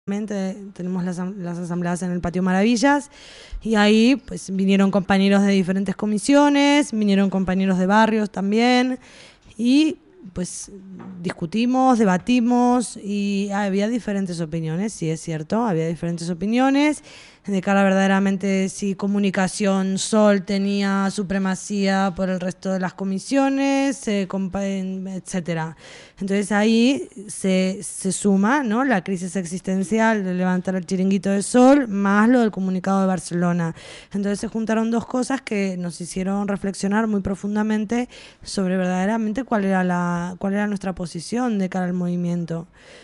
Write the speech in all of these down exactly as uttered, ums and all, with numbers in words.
Tenemos las, las asambleas en el Patio Maravillas y ahí pues vinieron compañeros de diferentes comisiones, vinieron compañeros de barrios también y pues discutimos, debatimos y había diferentes opiniones, sí es cierto, había diferentes opiniones de cara verdaderamente si Comunicación Sol tenía supremacía por el resto de las comisiones, eh, etcétera. Entonces ahí se, se suma, ¿no?, la crisis existencial de levantar el chiringuito de Sol más lo del comunicado de Barcelona. Entonces se juntaron dos cosas que nos hicieron reflexionar muy profundamente sobre verdaderamente cuál era la cuál era nuestra posición de cara al movimiento.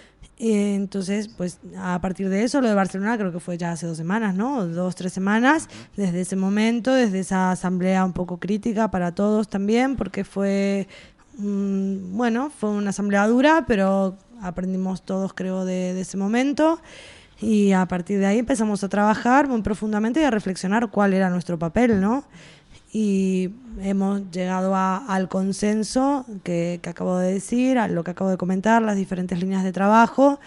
Y entonces, pues a partir de eso, lo de Barcelona creo que fue ya hace dos semanas, ¿no? Dos, tres semanas, desde ese momento, desde esa asamblea un poco crítica para todos también, porque fue, mmm, bueno, fue una asamblea dura, pero aprendimos todos, creo, de, de ese momento. Y a partir de ahí empezamos a trabajar muy profundamente y a reflexionar cuál era nuestro papel, ¿no? Y hemos llegado a, al consenso que, que acabo de decir, a lo que acabo de comentar, las diferentes líneas de trabajo,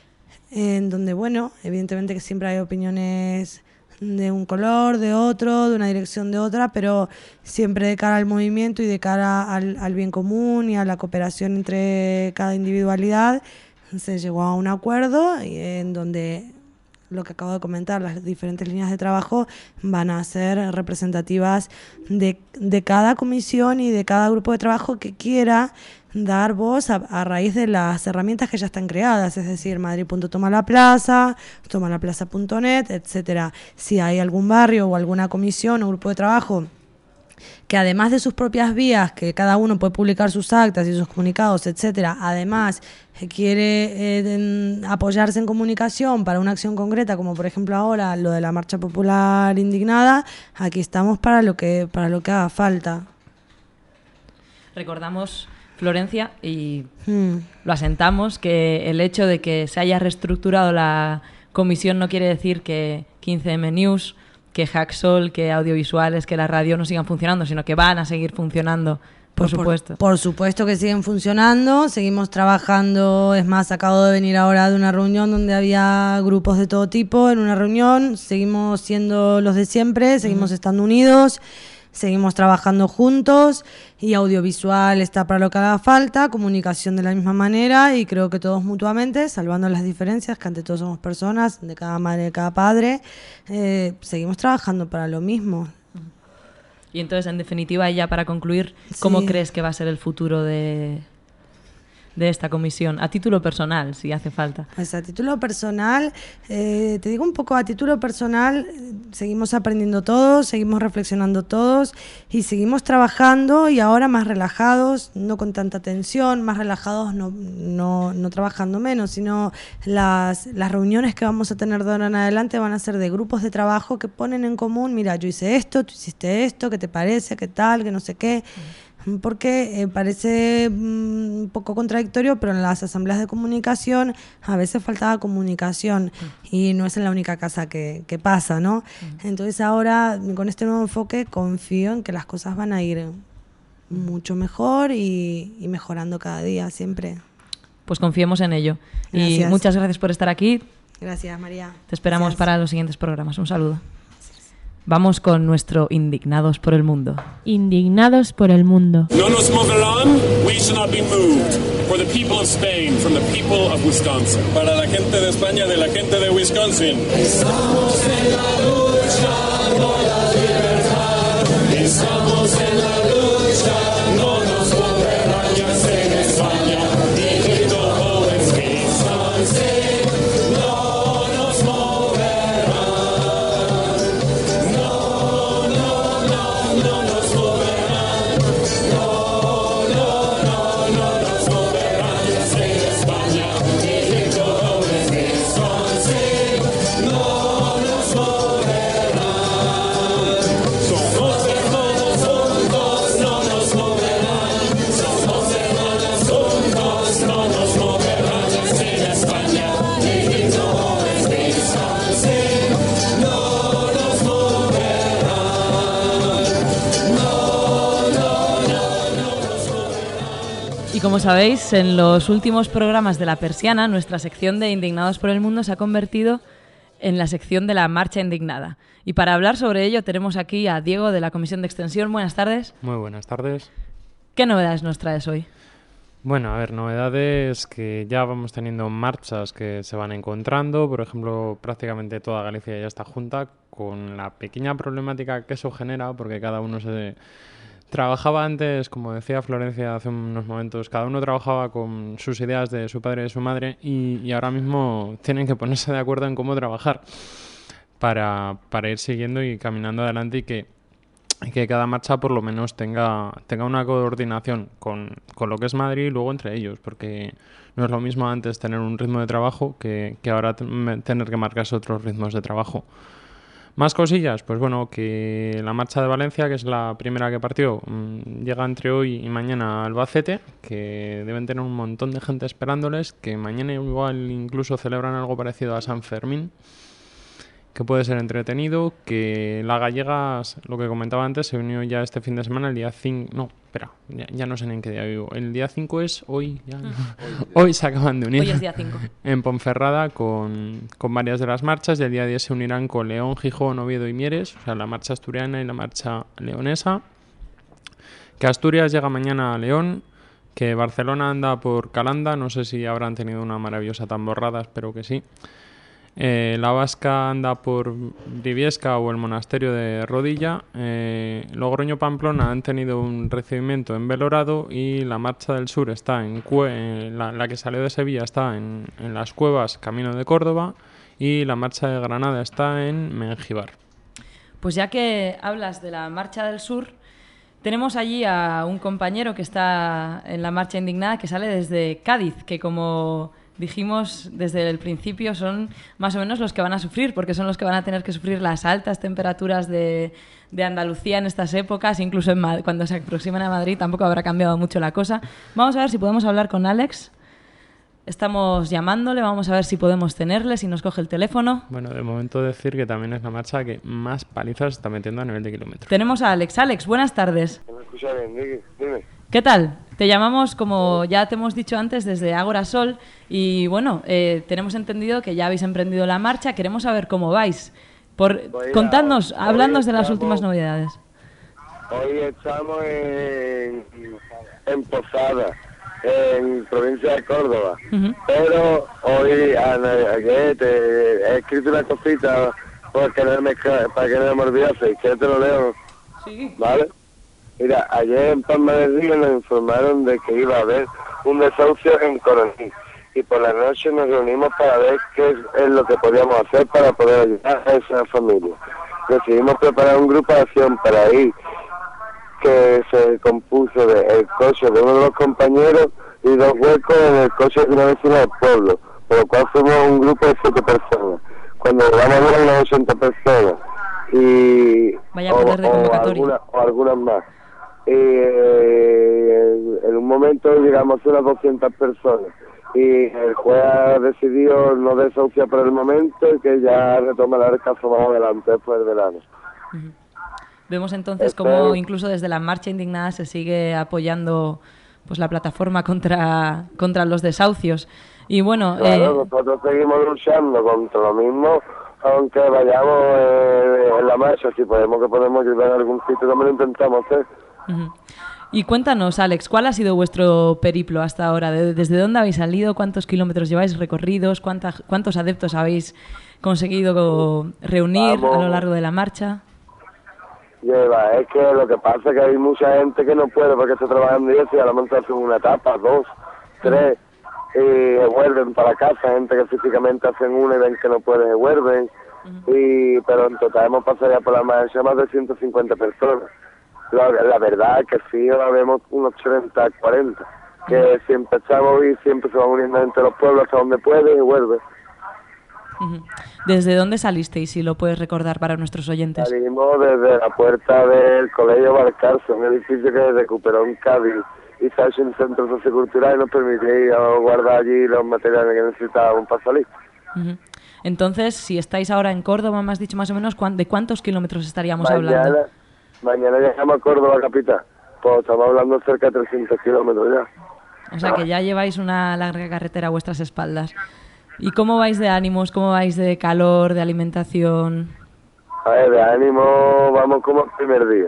en donde, bueno, evidentemente que siempre hay opiniones de un color, de otro, de una dirección, de otra, pero siempre de cara al movimiento y de cara al, al bien común y a la cooperación entre cada individualidad, se llegó a un acuerdo en donde lo que acabo de comentar, las diferentes líneas de trabajo van a ser representativas de, de cada comisión y de cada grupo de trabajo que quiera dar voz a, a raíz de las herramientas que ya están creadas, es decir, Madrid punto toma la plaza, toma la plaza punto net, etcétera. Si hay algún barrio o alguna comisión o grupo de trabajo que además de sus propias vías, que cada uno puede publicar sus actas y sus comunicados, etcétera, además quiere eh, en, apoyarse en comunicación para una acción concreta, como por ejemplo ahora lo de la Marcha Popular Indignada, aquí estamos para lo que para lo que haga falta. Recordamos, Florencia, y hmm. lo asentamos, que el hecho de que se haya reestructurado la comisión no quiere decir que quince eme News, que Hacksol, que audiovisuales, que la radio no sigan funcionando, sino que van a seguir funcionando, por, por supuesto. Por, por supuesto que siguen funcionando, seguimos trabajando. Es más, acabo de venir ahora de una reunión donde había grupos de todo tipo en una reunión, seguimos siendo los de siempre, seguimos uh-huh. estando unidos, seguimos trabajando juntos y audiovisual está para lo que haga falta, comunicación de la misma manera y creo que todos mutuamente, salvando las diferencias, que ante todo somos personas, de cada madre, de cada padre, eh, seguimos trabajando para lo mismo. Y entonces, en definitiva, ya para concluir, ¿cómo sí. crees que va a ser el futuro de, de esta comisión? A título personal, si hace falta. Pues a título personal, eh, te digo un poco, a título personal, seguimos aprendiendo todos, seguimos reflexionando todos y seguimos trabajando y ahora más relajados, no con tanta tensión, más relajados, no, no, no trabajando menos, sino las, las reuniones que vamos a tener de ahora en adelante van a ser de grupos de trabajo que ponen en común, mira, yo hice esto, tú hiciste esto, ¿qué te parece? ¿Qué tal? ¿Qué no sé qué? Porque eh, parece mm, un poco contradictorio, pero en las asambleas de comunicación a veces faltaba comunicación y no es en la única casa que, que pasa, ¿no? Entonces ahora con este nuevo enfoque confío en que las cosas van a ir mucho mejor y, y mejorando cada día siempre. Pues confiemos en ello. Gracias. Y muchas gracias por estar aquí. Gracias, María. Te esperamos Gracias. Para los siguientes programas. Un saludo. Vamos con nuestro Indignados por el Mundo. Indignados por el Mundo. No nos moverán, we shall not be moved. For the people of Spain, from the people of Wisconsin. Para la gente de España, de la gente de Wisconsin. Estamos en la lucha, no la libertad. Estamos en la lucha, no nos moverán, ya sea en España. Y todo es Wisconsin. No nos moverán. No nos moverán. como sabéis, en los últimos programas de La Persiana, nuestra sección de Indignados por el Mundo se ha convertido en la sección de la Marcha Indignada. Y para hablar sobre ello tenemos aquí a Diego de la Comisión de Extensión. Buenas tardes. Muy buenas tardes. ¿Qué novedades nos traes hoy? Bueno, a ver, novedades que ya vamos teniendo marchas que se van encontrando. Por ejemplo, prácticamente toda Galicia ya está junta, con la pequeña problemática que eso genera, porque cada uno se... Trabajaba antes, como decía Florencia hace unos momentos, cada uno trabajaba con sus ideas de su padre y de su madre y, y ahora mismo tienen que ponerse de acuerdo en cómo trabajar para, para ir siguiendo y caminando adelante y que, y que cada marcha por lo menos tenga, tenga una coordinación con, con lo que es Madrid y luego entre ellos, porque no es lo mismo antes tener un ritmo de trabajo que, que ahora t- tener que marcarse otros ritmos de trabajo. Más cosillas, pues bueno, que la marcha de Valencia, que es la primera que partió, mmm, llega entre hoy y mañana a Albacete, que deben tener un montón de gente esperándoles, que mañana igual incluso celebran algo parecido a San Fermín, que puede ser entretenido, que la gallega, lo que comentaba antes, se unió ya este fin de semana, el día cinco... No, espera, ya, ya no sé en qué día vivo. El día cinco es hoy, ya, mm. hoy se acaban de unir. Hoy es día cinco. En Ponferrada con, con varias de las marchas, y el día diez se unirán con León, Gijón, Oviedo y Mieres, o sea, la marcha asturiana y la marcha leonesa. Que Asturias llega mañana a León, que Barcelona anda por Calanda, no sé si habrán tenido una maravillosa tamborrada, espero que sí. Eh, la Vasca anda por Briviesca o el monasterio de Rodilla. eh, Logroño-Pamplona han tenido un recibimiento en Belorado y la Marcha del Sur está en Cue- eh, la, la que salió de Sevilla está en, en las Cuevas, camino de Córdoba, y la Marcha de Granada está en Mengíbar. Pues ya que hablas de la Marcha del Sur, tenemos allí a un compañero que está en la Marcha Indignada que sale desde Cádiz, que como dijimos desde el principio son más o menos los que van a sufrir, porque son los que van a tener que sufrir las altas temperaturas de, de Andalucía en estas épocas, incluso en Mad- cuando se aproximan a Madrid tampoco habrá cambiado mucho la cosa. Vamos a ver si podemos hablar con Alex. Estamos llamándole, vamos a ver si podemos tenerle, si nos coge el teléfono. Bueno, de momento decir que también es la marcha que más palizas está metiendo a nivel de kilómetros. Tenemos a Alex. Alex, buenas tardes. ¿Me escucha bien? Dime. dime. ¿Qué tal? Te llamamos, como ya te hemos dicho antes, desde Ágora Sol y bueno, eh, tenemos entendido que ya habéis emprendido la marcha. Queremos saber cómo vais. Por, Voy a- contadnos, hoy hablándonos de las estamos- últimas novedades. Hoy estamos en, en Posada, en provincia de Córdoba. Ujú. Pero hoy, Ana, que te he escrito una cosita porque no me, para que no me olvidase, que te lo leo, Sí. ¿vale? Mira, ayer en Palma del Río nos informaron de que iba a haber un desahucio en Coronil y por la noche nos reunimos para ver qué es, es lo que podíamos hacer para poder ayudar a esa familia. Decidimos preparar un grupo de acción para ir, que se compuso de el coche de uno de los compañeros y dos huecos en el coche de una vecina del pueblo, por lo cual fuimos un grupo de siete personas. Cuando llegamos a unas ochenta personas y Vaya poder de o, convocatoria. algunas, o algunas más. Y eh, en un momento llegamos a unas doscientas personas y el juez ha decidido no desahuciar por el momento y que ya retomará el caso más adelante después del verano. Ujú. Vemos entonces Este- cómo incluso desde la Marcha Indignada se sigue apoyando pues la plataforma contra, contra los desahucios. Y bueno, Claro, eh, nosotros seguimos luchando contra lo mismo, aunque vayamos eh, en la marcha, si podemos que podemos ayudar en algún sitio, también lo intentamos hacer. ujú. Y cuéntanos, Alex, ¿cuál ha sido vuestro periplo hasta ahora? ¿De- ¿Desde dónde habéis salido? ¿Cuántos kilómetros lleváis recorridos? ¿Cuánta- ¿Cuántos adeptos habéis conseguido reunir Vamos. a lo largo de la marcha? Lleva, es que lo que pasa es que hay mucha gente que no puede porque está trabajando y eso, y a lo mejor hacen una etapa, dos, tres, y vuelven para casa, gente que físicamente hacen una y ven que no pueden y vuelven, y pero en total hemos pasado ya por la marcha más de ciento cincuenta personas. La, la verdad es que sí, ahora vemos unos treinta, cuarenta, que siempre estamos y siempre se van uniendo entre los pueblos hasta donde pueden y vuelven. Ujú. ¿Desde dónde salisteis, si lo puedes recordar para nuestros oyentes? Salimos desde la puerta del Colegio Valcarce, un edificio que recuperó en Cádiz y se ha hecho un centro sociocultural y nos permitía guardar allí los materiales que necesitábamos para salir. Ujú. Entonces, si estáis ahora en Córdoba, me has dicho más o menos cuán- de cuántos kilómetros estaríamos Mañana, hablando. mañana llegamos a Córdoba capital, pues estamos hablando cerca de trescientos kilómetros ya. O sea que ya lleváis una larga carretera a vuestras espaldas. ¿Y cómo vais de ánimos? ¿Cómo vais de calor, de alimentación? A ver, de ánimo vamos como el primer día.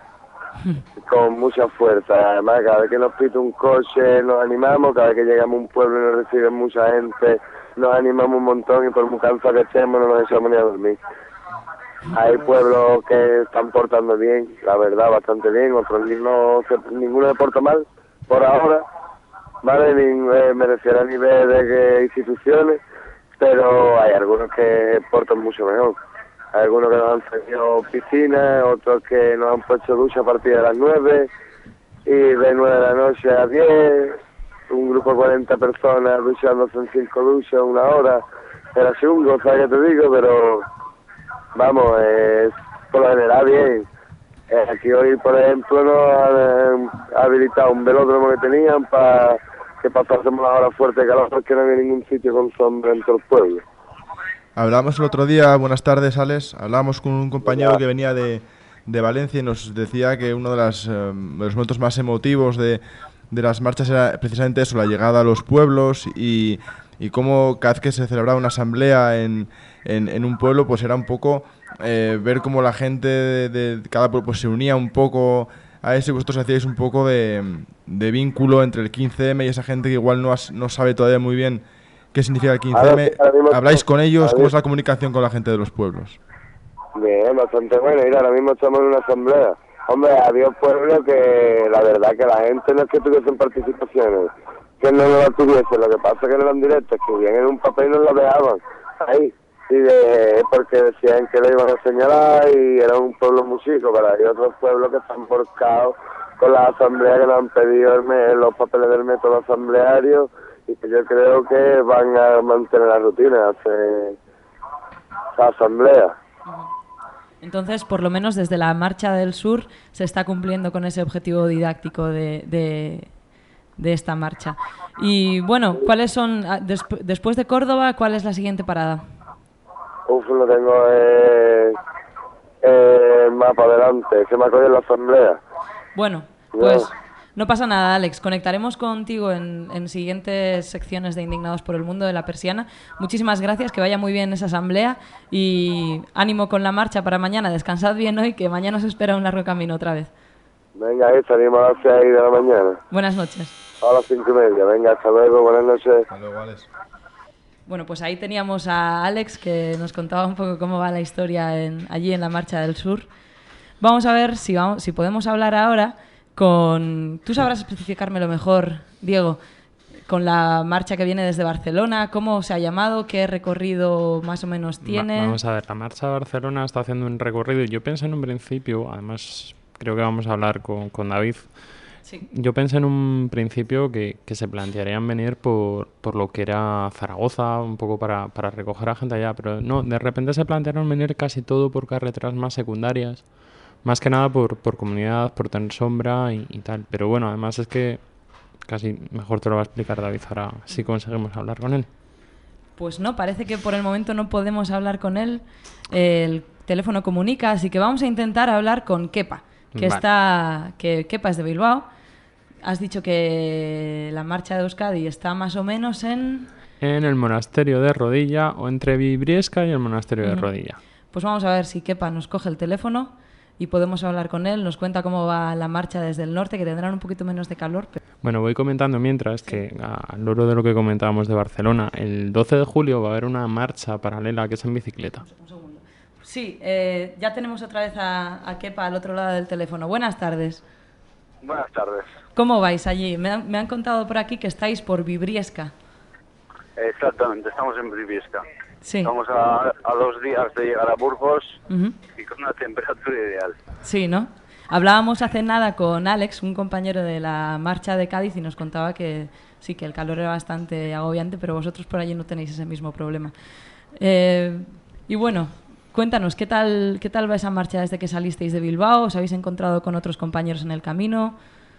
Con mucha fuerza. Además, cada vez que nos pita un coche nos animamos, cada vez que llegamos a un pueblo y nos recibe mucha gente, nos animamos un montón y por muy cansados que estemos no nos echamos ni a dormir. Hay pueblos que están portando bien, la verdad, bastante bien, otros no, ninguno se porta mal, por ahora, ¿vale? Ni, eh, me refiero a nivel de que instituciones, pero hay algunos que portan mucho mejor. Hay algunos que nos han tenido piscinas, otros que nos han puesto ducha a partir de las nueve, y de nueve de la noche a diez, un grupo de cuarenta personas duchándose en cinco duchas, una hora, era chungo, ¿sabes qué te digo? Pero, vamos, eh, por lo general bien. Eh, aquí hoy, por ejemplo, nos han eh, habilitado un velódromo que tenían para que pasásemos las horas fuertes de calor porque no había ningún sitio con sombra en todo el pueblo. Hablábamos el otro día, buenas tardes, Alex, hablábamos con un compañero que venía de, de Valencia y nos decía que uno de, las, eh, de los momentos más emotivos de, de las marchas era precisamente eso, la llegada a los pueblos y, y cómo cada vez que se celebraba una asamblea en, en, en un pueblo, pues era un poco eh, ver cómo la gente de, de cada pueblo pues, se unía un poco a eso y vosotros hacíais un poco de, de vínculo entre el quince eme y esa gente que igual no, has, no sabe todavía muy bien qué significa el quince eme. ¿Habláis con ellos? ¿Cómo es la comunicación con la gente de los pueblos? Bien, bastante bueno. Mira, ahora mismo estamos en una asamblea. Hombre, había pueblos que la verdad que la gente no es que tuviesen participaciones, que no la tuviesen. Lo que pasa es que no eran directos, que bien en un papel y no lo dejaban ahí. Y de, porque decían que lo iban a señalar y era un pueblo muy chico, pero hay otros pueblos que están porcados con las asambleas que nos han pedido el me, los papeles del método asambleario. Y que yo creo que van a mantener la rutina, hacer la asamblea. Entonces, por lo menos desde la Marcha del Sur se está cumpliendo con ese objetivo didáctico de, de, de esta marcha. Y bueno, ¿cuáles son, desp después de Córdoba, cuál es la siguiente parada? Uf, lo tengo eh, eh, más para adelante, se me acuerda en la asamblea. Bueno, pues... No. No pasa nada, Alex. Conectaremos contigo en, en siguientes secciones de Indignados por el Mundo de La Persiana. Muchísimas gracias, que vaya muy bien esa asamblea y ánimo con la marcha para mañana. Descansad bien hoy, que mañana os espera un largo camino otra vez. Venga, ahí salimos a las seis de la mañana. Buenas noches. A las cinco y media. Venga, hasta luego. Buenas noches. Hasta luego, Alex. Bueno, pues ahí teníamos a Alex, que nos contaba un poco cómo va la historia en, allí en la Marcha del Sur. Vamos a ver si, vamos, si podemos hablar ahora con... Tú sabrás especificármelo mejor, Diego, con la marcha que viene desde Barcelona, cómo se ha llamado, qué recorrido más o menos tiene. Va, vamos a ver, la marcha de Barcelona está haciendo un recorrido. Yo pensé en un principio, además creo que vamos a hablar con, con David. Sí. Yo pensé en un principio que, que se plantearían venir por, por lo que era Zaragoza, un poco para, para recoger a gente allá, pero no, de repente se plantearon venir casi todo por carreteras más secundarias. Más que nada por, por comunidad, por tener sombra y, y tal. Pero bueno, además es que casi mejor te lo va a explicar David ahora si conseguimos hablar con él. Pues no, parece que por el momento no podemos hablar con él. El teléfono comunica, así que vamos a intentar hablar con Kepa, que vale. está, que Kepa es de Bilbao. Has dicho que la marcha de Euskadi está más o menos en... En el monasterio de Rodilla, o entre Vibriesca y el monasterio uh-huh. de Rodilla. Pues vamos a ver si Kepa nos coge el teléfono y podemos hablar con él, nos cuenta cómo va la marcha desde el norte, que tendrán un poquito menos de calor. Pero... Bueno, voy comentando mientras que, al loro de lo que comentábamos de Barcelona, el doce de julio va a haber una marcha paralela que es en bicicleta. Un segundo. Sí, eh, ya tenemos otra vez a, a Kepa al otro lado del teléfono. Buenas tardes. Buenas tardes. ¿Cómo vais allí? Me han, me han contado por aquí que estáis por Vibriesca. Exactamente, estamos en Vibriesca. Sí. Estamos a, a dos días de llegar a Burgos uh-huh. y con una temperatura ideal. Sí, ¿no? Hablábamos hace nada con Alex, un compañero de la marcha de Cádiz, y nos contaba que sí, que el calor era bastante agobiante, pero vosotros por allí no tenéis ese mismo problema. Eh, y bueno, cuéntanos, ¿qué tal, ¿qué tal va esa marcha desde que salisteis de Bilbao? ¿Os habéis encontrado con otros compañeros en el camino?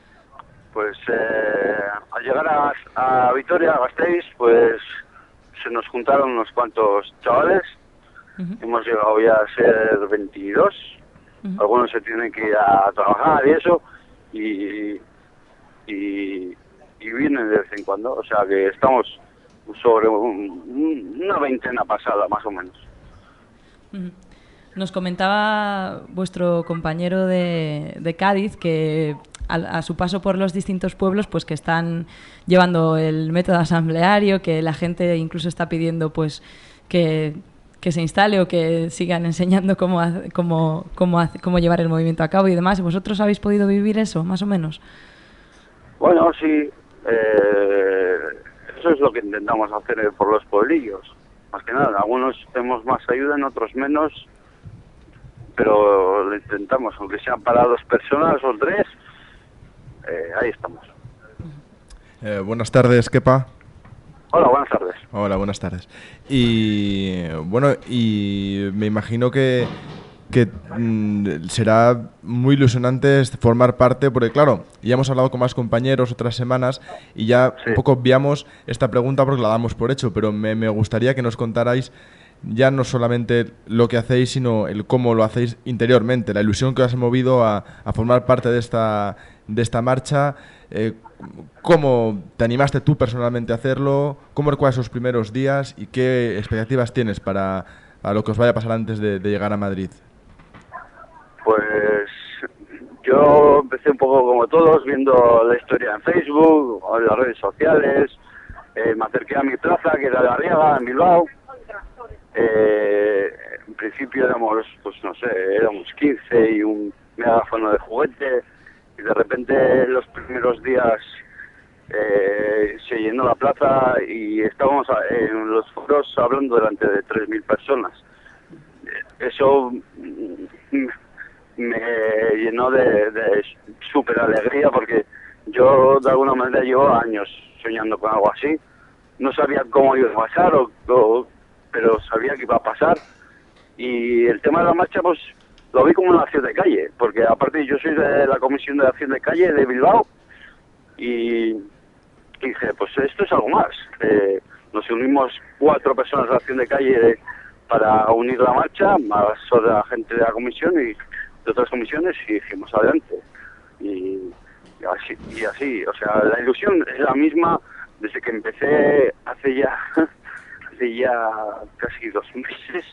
Pues eh, al llegar a, a Vitoria, a Gasteiz, pues se nos juntaron unos cuantos chavales. Uh-huh. Hemos llegado ya a ser veintidós. Uh-huh. Algunos se tienen que ir a trabajar y eso. Y, y, y vienen de vez en cuando, o sea que estamos sobre un, una veintena pasada más o menos. Nos comentaba vuestro compañero de, de Cádiz que a, a su paso por los distintos pueblos, pues que están llevando el método asambleario, que la gente incluso está pidiendo pues que, que se instale o que sigan enseñando cómo, cómo, cómo, cómo llevar el movimiento a cabo y demás. ¿Vosotros habéis podido vivir eso, más o menos? Bueno, sí, eh, eso es lo que intentamos hacer por los pueblillos, más que nada. Algunos tenemos más ayuda, en otros menos, pero lo intentamos, aunque sean para dos personas o tres, eh, ahí estamos. Eh, buenas tardes, Kepa. Hola, buenas tardes. Hola, buenas tardes. Y bueno, y me imagino que, que mmm, será muy ilusionante formar parte, porque claro, ya hemos hablado con más compañeros otras semanas y ya sí. un poco obviamos esta pregunta porque la damos por hecho, pero me, me gustaría que nos contarais ya no solamente lo que hacéis, sino el cómo lo hacéis interiormente, la ilusión que os ha movido a, a formar parte de esta, de esta marcha. Eh, ¿Cómo te animaste tú personalmente a hacerlo? ¿Cómo recuerdas esos primeros días? ¿Y qué expectativas tienes para, para lo que os vaya a pasar antes de, de llegar a Madrid? Pues yo empecé un poco como todos, viendo la historia en Facebook o en las redes sociales. Eh, me acerqué a mi plaza, que era la Arriaga, en Bilbao. Eh, en principio éramos, pues no sé, éramos quince y un megáfono de juguete. Y de repente los primeros días eh, se llenó la plaza y estábamos en los foros hablando delante de tres mil personas. Eso me llenó de, de súper alegría porque yo de alguna manera llevo años soñando con algo así. No sabía cómo iba a pasar, o, o, pero sabía que iba a pasar. Y el tema de la marcha, pues lo vi como una acción de calle, porque aparte yo soy de la Comisión de Acción de Calle de Bilbao y dije, pues esto es algo más. Eh, nos unimos cuatro personas de Acción de Calle para unir la marcha, más otra gente de la comisión y de otras comisiones, y dijimos adelante. Y, y así, y así, o sea, la ilusión es la misma desde que empecé hace ya, hace ya casi dos meses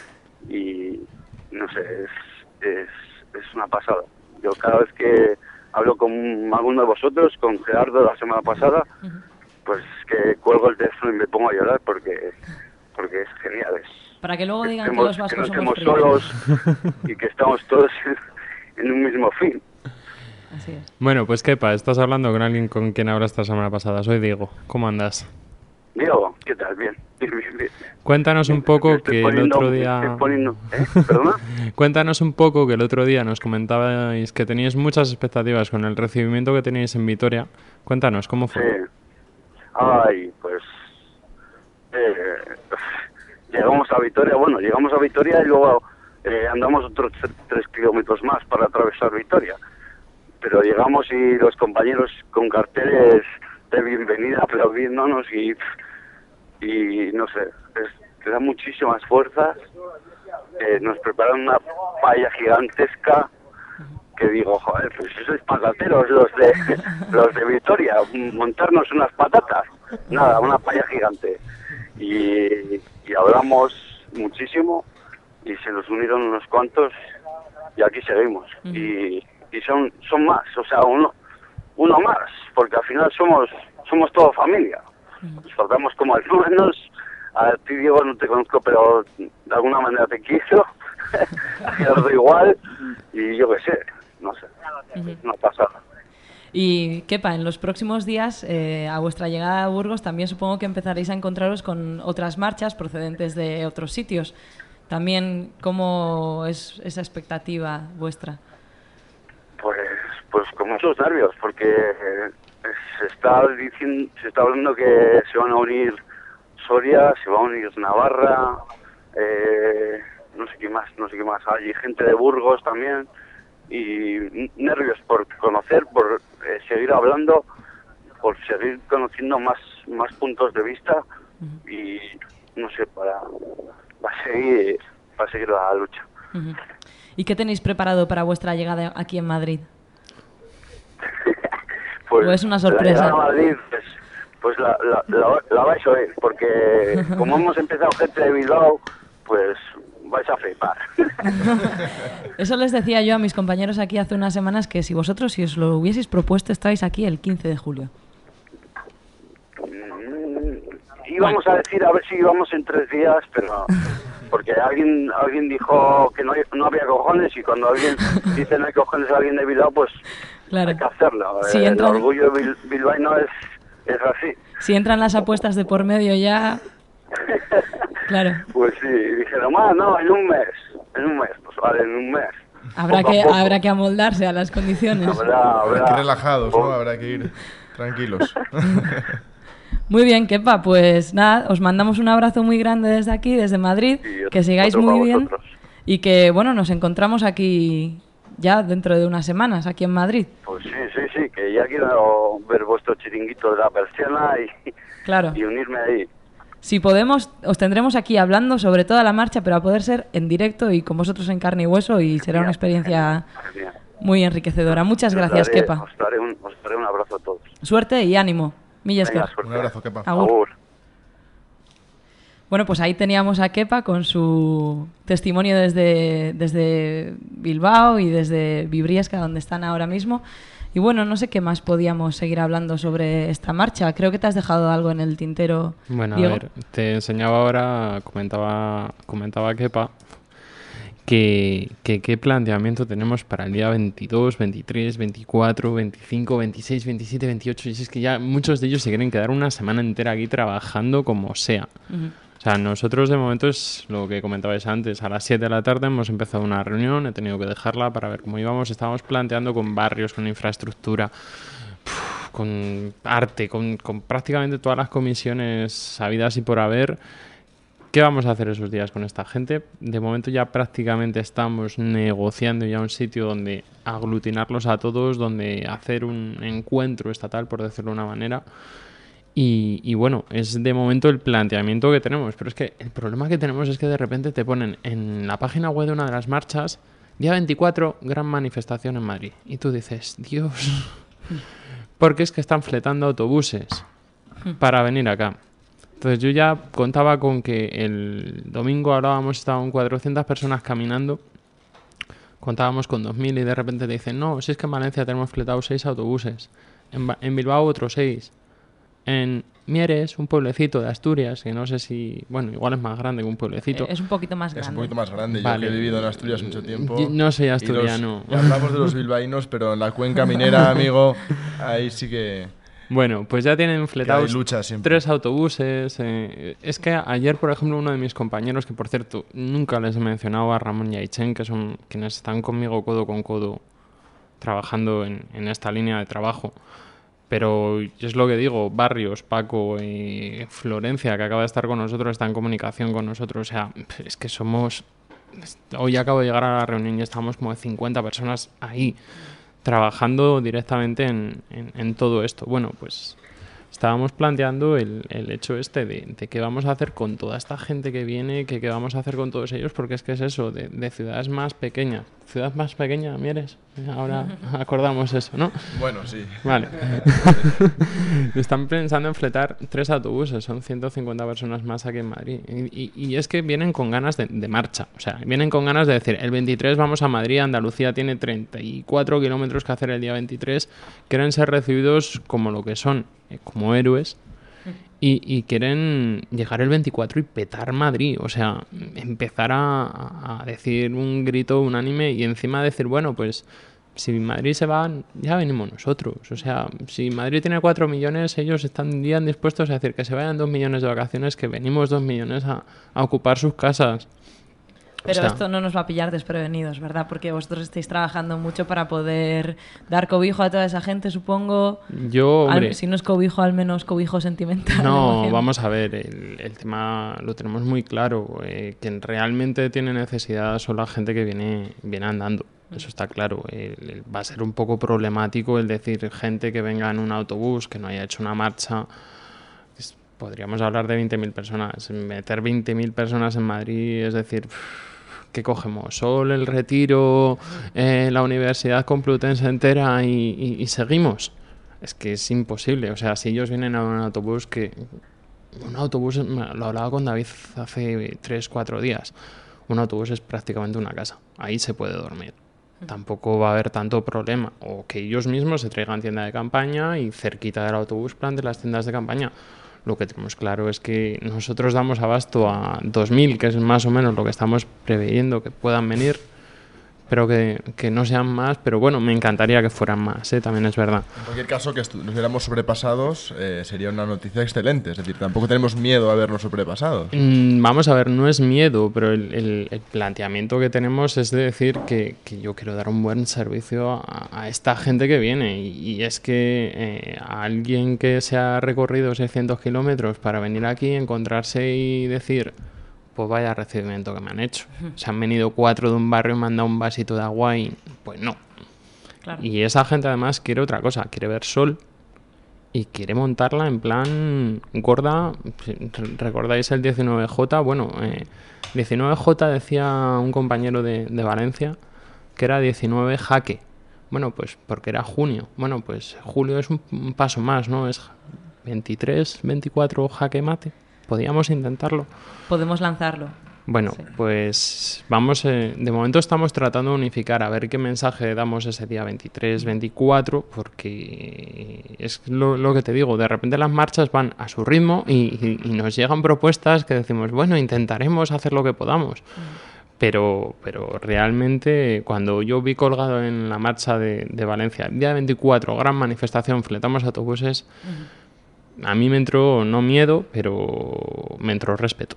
y no sé, es Es, es una pasada. Yo cada vez que hablo con alguno de vosotros, con Gerardo la semana pasada, uh-huh. pues que cuelgo el teléfono y me pongo a llorar porque porque es genial. Es, Para que luego que digan estemos, que los vascos que no somos solos y que estamos todos en, en un mismo fin. Así es. Bueno, pues Kepa, estás hablando con alguien con quien hablaste la semana pasada. Soy Diego. ¿Cómo andas? Diego, ¿qué tal? Bien. bien, bien. Cuéntanos un poco que el otro día... Poniendo... ¿Eh? ¿Perdona? Cuéntanos un poco que el otro día nos comentabais que teníais muchas expectativas con el recibimiento que teníais en Vitoria. Cuéntanos, ¿cómo fue? Sí. Ay, pues... Eh, llegamos a Vitoria, bueno, llegamos a Vitoria y luego eh, andamos otros tres kilómetros más para atravesar Vitoria. Pero llegamos y los compañeros con carteles de bienvenida aplaudiéndonos y... y no sé, es, te da muchísimas fuerzas. Eh, nos preparan una paella gigantesca que digo, joder, pues sois patateros los de los de Vitoria, montarnos unas patatas, nada, una paella gigante. Y, y hablamos muchísimo y se nos unieron unos cuantos y aquí seguimos. Uh-huh. Y, y son son más, o sea, uno uno más, porque al final somos somos todo familia. Nos tratamos como hermanos. A ti, Diego, no te conozco, pero de alguna manera te quiso. A Gerardo igual. Y yo qué sé, no sé. Uh-huh. Una pasada. Y, Kepa, en los próximos días, eh, a vuestra llegada a Burgos, también supongo que empezaréis a encontraros con otras marchas procedentes de otros sitios. También, ¿cómo es esa expectativa vuestra? Pues, pues con muchos nervios, porque... Eh, Se está diciendo, se está hablando que se van a unir Soria, se va a unir Navarra, eh, no sé qué más, no sé qué más. Hay gente de Burgos también y nervios por conocer, por eh, seguir hablando, por seguir conociendo más más puntos de vista y no sé, para, para seguir para seguir la lucha. Uh-huh. ¿Y qué tenéis preparado para vuestra llegada aquí en Madrid? pues ¿O es una la sorpresa? llegada a Madrid, pues, pues la, la, la, la vais a oír, porque como hemos empezado gente de Bilbao, pues vais a flipar. Eso les decía yo a mis compañeros aquí hace unas semanas, que si vosotros, si os lo hubieseis propuesto, estáis aquí el quince de julio. Íbamos a decir a ver si íbamos en tres días, pero porque alguien alguien dijo que no, hay- no había cojones, y cuando alguien dice no hay cojones a alguien de Bilbao, pues Claro. hay que hacerlo. Si El entran- orgullo bil- bilbaíno es, es así. Si entran las apuestas de por medio ya... Claro. Pues sí, y dijeron, ah, no, en un mes, en un mes, pues vale, en un mes. Habrá Poco a que, poco. habrá que amoldarse a las condiciones. Habrá, Habrá que ir habrá. relajados, ¿no? Habrá que ir tranquilos. Muy bien, Kepa, pues nada, os mandamos un abrazo muy grande desde aquí, desde Madrid, Y otro- que sigáis otro muy para bien vosotros. y que, bueno, nos encontramos aquí ya dentro de unas semanas, aquí en Madrid. Pues sí, sí, sí, que ya quiero ver vuestro chiringuito de la persiana y, Claro. y unirme ahí. Si podemos, os tendremos aquí hablando sobre toda la marcha, pero a poder ser en directo y con vosotros en carne y hueso, y será una experiencia Genial. muy enriquecedora. Muchas Os gracias, daré- Kepa. Os daré, un, os daré un abrazo a todos. Suerte y ánimo. Milles Venga, que. suerte. Un abrazo, Kepa. Agur. Agur. Bueno, pues ahí teníamos a Kepa con su testimonio desde, desde Bilbao y desde Vibriesca, donde están ahora mismo. Y bueno, no sé qué más podíamos seguir hablando sobre esta marcha. Creo que te has dejado algo en el tintero, Bueno, Diego. a ver, te enseñaba ahora, comentaba, comentaba Kepa, que, que qué planteamiento tenemos para el día veintidós, veintitrés, veinticuatro, veinticinco, veintiséis, veintisiete, veintiocho. Y es que ya muchos de ellos se quieren quedar una semana entera aquí trabajando como sea. Ujú. O sea, nosotros de momento es lo que comentabais antes. A las siete de la tarde hemos empezado una reunión, he tenido que dejarla para ver cómo íbamos. Estábamos planteando con barrios, con infraestructura, puf, con arte, con, con prácticamente todas las comisiones sabidas y por haber. ¿Qué vamos a hacer esos días con esta gente? De momento ya prácticamente estamos negociando ya un sitio donde aglutinarlos a todos, donde hacer un encuentro estatal, por decirlo de una manera. Y, y bueno, es de momento el planteamiento que tenemos. Pero es que el problema que tenemos es que de repente te ponen en la página web de una de las marchas, día veinticuatro, gran manifestación en Madrid. Y tú dices, Dios, porque es que están fletando autobuses para venir acá. Entonces yo ya contaba con que el domingo hablábamos, estaban cuatrocientas personas caminando, contábamos con dos mil y de repente te dicen, no, si es que en Valencia tenemos fletados seis autobuses, en, Ba- en Bilbao otros seis, en Mieres, un pueblecito de Asturias, que no sé si, bueno, igual es más grande que un pueblecito. Eh, Es un poquito más Es grande. un poquito más grande. Yo Vale. que he vivido en Asturias mucho tiempo. Yo no soy y los- asturiano. y hablamos de los bilbaínos, pero en la cuenca minera, amigo, ahí sí que... Bueno, pues ya tienen fletados hay lucha siempre. tres autobuses. eh, Es que ayer, por ejemplo, uno de mis compañeros, que por cierto nunca les he mencionado, a Ramón y a Ichen, que son quienes están conmigo codo con codo trabajando en, en esta línea de trabajo. Pero es lo que digo, Barrios, Paco y Florencia, que acaba de estar con nosotros, está en comunicación con nosotros. O sea, es que somos... Hoy acabo de llegar a la reunión y estamos como de cincuenta personas ahí, trabajando directamente en, en, en todo esto. Bueno, pues estábamos planteando el, el hecho este de, de qué vamos a hacer con toda esta gente que viene, que qué vamos a hacer con todos ellos, porque es que es eso, de, de ciudades más pequeñas. Ciudad más pequeña, Mieres, ahora acordamos eso, ¿no? Bueno, sí. Vale. Están pensando en fletar tres autobuses, son ciento cincuenta personas más aquí en Madrid. Y, y- y es que vienen con ganas de, de marcha, o sea, vienen con ganas de decir, el veintitrés vamos a Madrid, Andalucía tiene treinta y cuatro kilómetros que hacer el día veintitrés, quieren ser recibidos como lo que son, eh, como héroes. Y, y quieren llegar el veinticuatro y petar Madrid, o sea, empezar a, a decir un grito unánime y encima decir, bueno, pues si Madrid se va, ya venimos nosotros. O sea, si Madrid tiene cuatro millones, ellos estarían dispuestos a decir que se vayan dos millones de vacaciones, que venimos dos millones a, a ocupar sus casas. Pero O sea, esto no nos va a pillar desprevenidos, ¿verdad? Porque vosotros estáis trabajando mucho para poder dar cobijo a toda esa gente, supongo. yo, Al- hombre, si no es cobijo, al menos cobijo sentimental. no, emocional. vamos a ver, el, el tema lo tenemos muy claro. Eh, quien realmente tiene necesidad son la gente que viene, viene andando. Eso está claro. El- el- va a ser un poco problemático el decir gente que venga en un autobús, que no haya hecho una marcha. Es- podríamos hablar de veinte mil personas. Meter veinte mil personas en Madrid, es decir, ¿qué cogemos? Sol, el Retiro, eh, la Universidad Complutense entera y, y- y seguimos. es que es imposible. O sea, si ellos vienen a un autobús que... Un autobús, lo hablaba con David hace tres, cuatro días, un autobús es prácticamente una casa, ahí se puede dormir. Tampoco va a haber tanto problema. O que ellos mismos se traigan tienda de campaña y cerquita del autobús planten las tiendas de campaña. Lo que tenemos claro es que nosotros damos abasto a dos mil, que es más o menos lo que estamos preveyendo que puedan venir. Espero que, que no sean más, pero bueno, me encantaría que fueran más, ¿eh? También es verdad. En cualquier caso, que nos viéramos sobrepasados eh, sería una noticia excelente. Es decir, tampoco tenemos miedo a vernos sobrepasados. Mm, vamos a ver, no es miedo, pero el, el, el planteamiento que tenemos es de decir que, que yo quiero dar un buen servicio a, a esta gente que viene. Y, y es que eh, a alguien que se ha recorrido seiscientos kilómetros para venir aquí, encontrarse y decir... pues vaya recibimiento que me han hecho. Se han venido cuatro de un barrio y me han dado un vasito de agua y pues no. Claro. Y esa gente además quiere otra cosa, quiere ver sol y quiere montarla en plan gorda. ¿Recordáis el diecinueve J? Bueno, eh, diecinueve J decía un compañero de, de Valencia que era diecinueve jaque. Bueno, pues porque era junio. Bueno, pues julio es un, un paso más, ¿no? Es veintitrés, veinticuatro jaque mate. Podríamos intentarlo. Podemos lanzarlo. Bueno, sí. Pues vamos, eh, de momento estamos tratando de unificar, a ver qué mensaje damos ese día veintitrés, veinticuatro, porque es lo, lo que te digo, de repente las marchas van a su ritmo y, y, y nos llegan propuestas que decimos, bueno, intentaremos hacer lo que podamos. Mm. Pero, pero realmente cuando yo vi colgado en la marcha de, de Valencia, día veinticuatro, gran manifestación, fletamos autobuses... Mm. A mí me entró, no miedo, pero me entró respeto.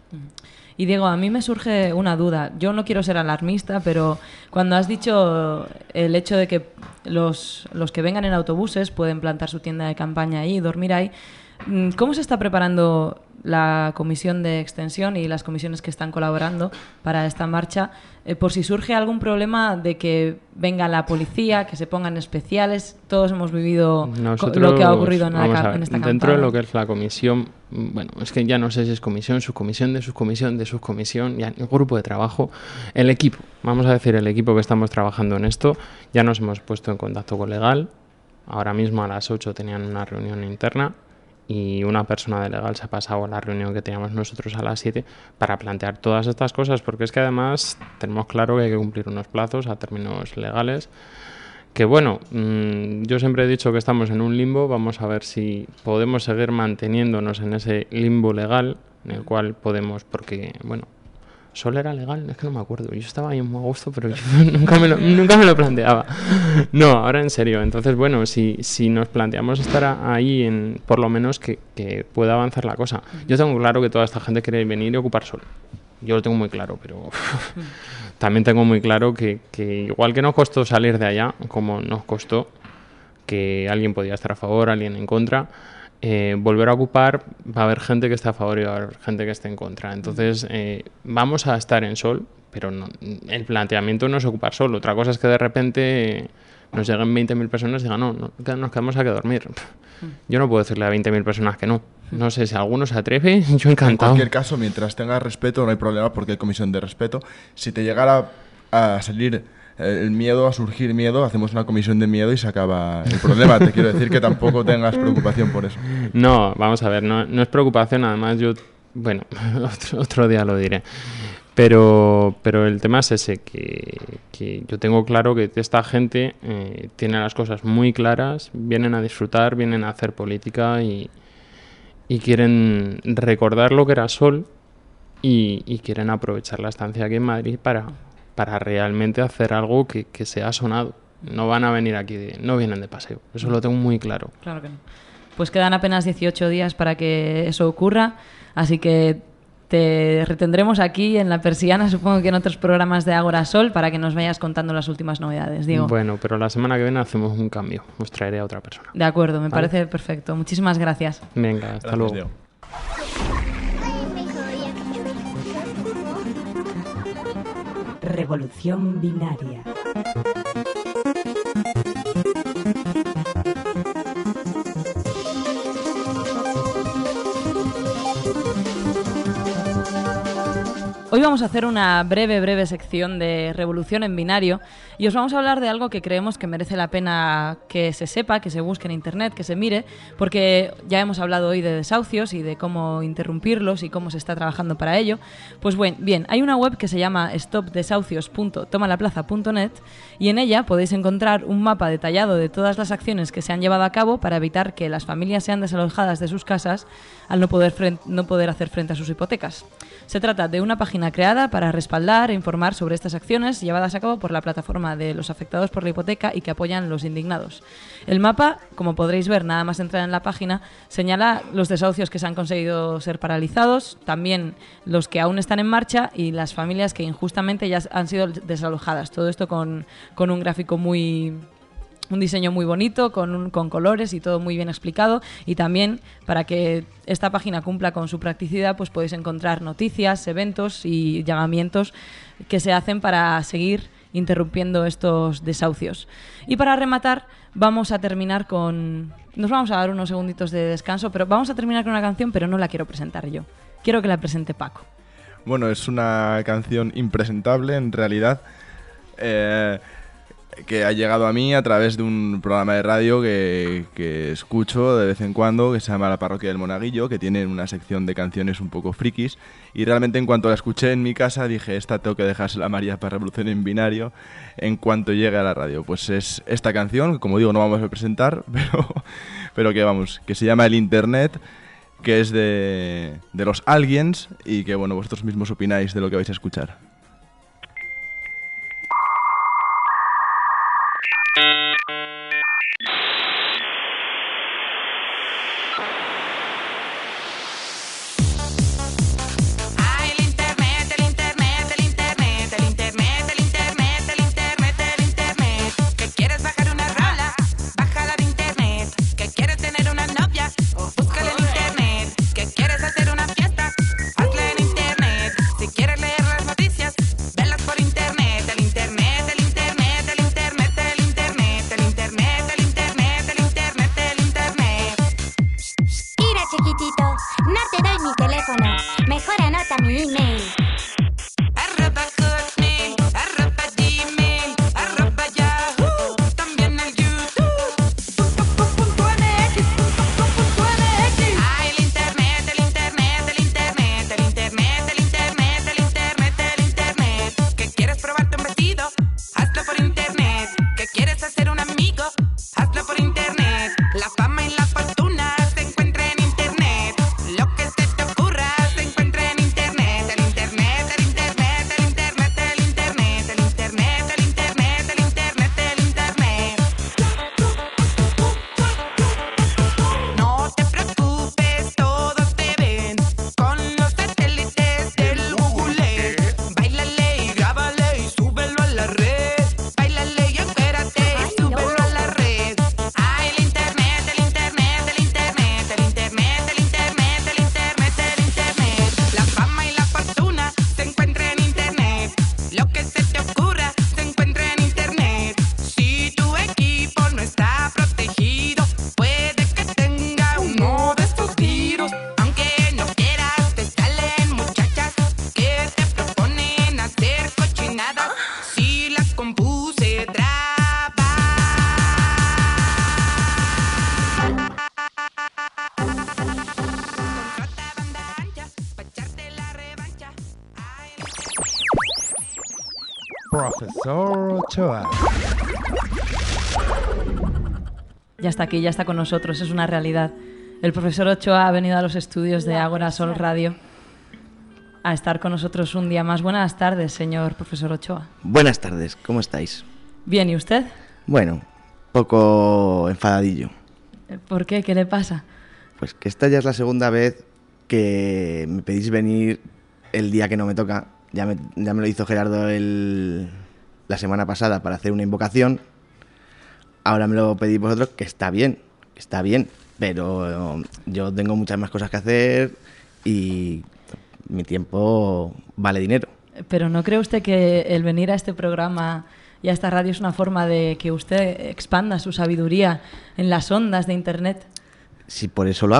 Y Diego, a mí me surge una duda. Yo no quiero ser alarmista, pero cuando has dicho el hecho de que los, los que vengan en autobuses pueden plantar su tienda de campaña ahí y dormir ahí, ¿cómo se está preparando la comisión de extensión y las comisiones que están colaborando para esta marcha, eh, por si surge algún problema de que venga la policía, que se pongan especiales? Todos hemos vivido Nosotros, lo que ha ocurrido en, la, ver, en esta campaña. Dentro de lo que es la comisión, bueno, es que ya no sé si es comisión, subcomisión, de subcomisión, de subcomisión, ya el grupo de trabajo, el equipo, vamos a decir el equipo que estamos trabajando en esto, ya nos hemos puesto en contacto con Legal. Ahora mismo a las ocho tenían una reunión interna y una persona de Legal se ha pasado a la reunión que teníamos nosotros a las siete para plantear todas estas cosas, porque es que además tenemos claro que hay que cumplir unos plazos a términos legales, que bueno, mmm, yo siempre he dicho que estamos en un limbo, vamos a ver si podemos seguir manteniéndonos en ese limbo legal, en el cual podemos, porque bueno, ¿Sol era legal? Es que no me acuerdo. Yo estaba ahí en muy a gusto, pero yo nunca me lo, nunca me lo planteaba. No, ahora en serio. Entonces, bueno, si, si nos planteamos estar ahí, en, por lo menos que, que pueda avanzar la cosa. Yo tengo claro que toda esta gente quiere venir y ocupar Sol. Yo lo tengo muy claro, pero uf, también tengo muy claro que, que igual que nos costó salir de allá, como nos costó que alguien podía estar a favor, alguien en contra, Eh, volver a ocupar, va a haber gente que esté a favor y va a haber gente que esté en contra. Entonces eh, vamos a estar en Sol, pero no, el planteamiento no es ocupar Sol. Otra cosa es que de repente nos lleguen veinte mil personas y digan no, no, nos quedamos aquí a dormir. Yo no puedo decirle a veinte mil personas que no. No sé si alguno se atreve, yo encantado. En cualquier caso, mientras tengas respeto no hay problema porque hay comisión de respeto. Si te llegara a salir el miedo, a surgir miedo, hacemos una comisión de miedo y se acaba el problema. Te quiero decir que tampoco tengas preocupación por eso. No, vamos a ver, no, no es preocupación, además yo, bueno, otro, otro día lo diré. Pero, pero el tema es ese, que, que yo tengo claro que esta gente eh, tiene las cosas muy claras, vienen a disfrutar, vienen a hacer política y, y quieren recordar lo que era Sol y, y quieren aprovechar la estancia aquí en Madrid para... para realmente hacer algo que, que sea sonado. No van a venir aquí, de, no vienen de paseo. Eso lo tengo muy claro. Claro que no. Pues quedan apenas dieciocho días para que eso ocurra, así que te retendremos aquí en La Persiana, supongo que en otros programas de Ágora Sol, para que nos vayas contando las últimas novedades, Diego. Bueno, pero la semana que viene hacemos un cambio. Os traeré a otra persona. De acuerdo, me ¿Vale? parece perfecto. Muchísimas gracias. Venga, hasta Gracias, luego. Diego. Revolución binaria. Hoy vamos a hacer una breve, breve sección de Revolución en Binario y os vamos a hablar de algo que creemos que merece la pena que se sepa, que se busque en Internet, que se mire, porque ya hemos hablado hoy de desahucios y de cómo interrumpirlos y cómo se está trabajando para ello. Pues bueno, bien, hay una web que se llama stop desahucios punto toma la plaza punto net y en ella podéis encontrar un mapa detallado de todas las acciones que se han llevado a cabo para evitar que las familias sean desalojadas de sus casas al no poder, fren- no poder hacer frente a sus hipotecas. Se trata de una página creada para respaldar e informar sobre estas acciones llevadas a cabo por la plataforma de los afectados por la hipoteca y que apoyan los indignados. El mapa, como podréis ver nada más entrar en la página, señala los desahucios que se han conseguido ser paralizados, también los que aún están en marcha y las familias que injustamente ya han sido desalojadas. Todo esto con, con un gráfico muy... un diseño muy bonito, con, un, con colores y todo muy bien explicado. Y también, para que esta página cumpla con su practicidad, pues podéis encontrar noticias, eventos y llamamientos que se hacen para seguir interrumpiendo estos desahucios. Y para rematar, vamos a terminar con... Nos vamos a dar unos segunditos de descanso, pero vamos a terminar con una canción, pero no la quiero presentar yo. Quiero que la presente Paco. Bueno, es una canción impresentable, en realidad. Eh... que ha llegado a mí a través de un programa de radio que, que escucho de vez en cuando, que se llama La Parroquia del Monaguillo, que tiene una sección de canciones un poco frikis, y realmente en cuanto la escuché en mi casa dije, esta tengo que dejársela a María para Revolución en Binario en cuanto llegue a la radio. Pues es esta canción, que como digo no vamos a presentar, pero, pero que vamos, que se llama El Internet, que es de, de los Aliens, y que bueno, vosotros mismos opináis de lo que vais a escuchar. Profesor Ochoa. Ya está aquí, ya está con nosotros, es una realidad. El profesor Ochoa ha venido a los estudios de Ágora Sol Radio a estar con nosotros un día más. Buenas tardes, señor profesor Ochoa. Buenas tardes, ¿cómo estáis? Bien, ¿y usted? Bueno, poco enfadadillo. ¿Por qué? ¿Qué le pasa? Pues que esta ya es la segunda vez que me pedís venir el día que no me toca. Ya me, ya me lo hizo Gerardo el, la semana pasada para hacer una invocación. Ahora me lo pedís vosotros, que está bien, está bien, pero yo tengo muchas más cosas que hacer y mi tiempo vale dinero. Pero ¿no cree usted que el venir a este programa y a esta radio es una forma de que usted expanda su sabiduría en las ondas de Internet? Sí, por eso lo hago.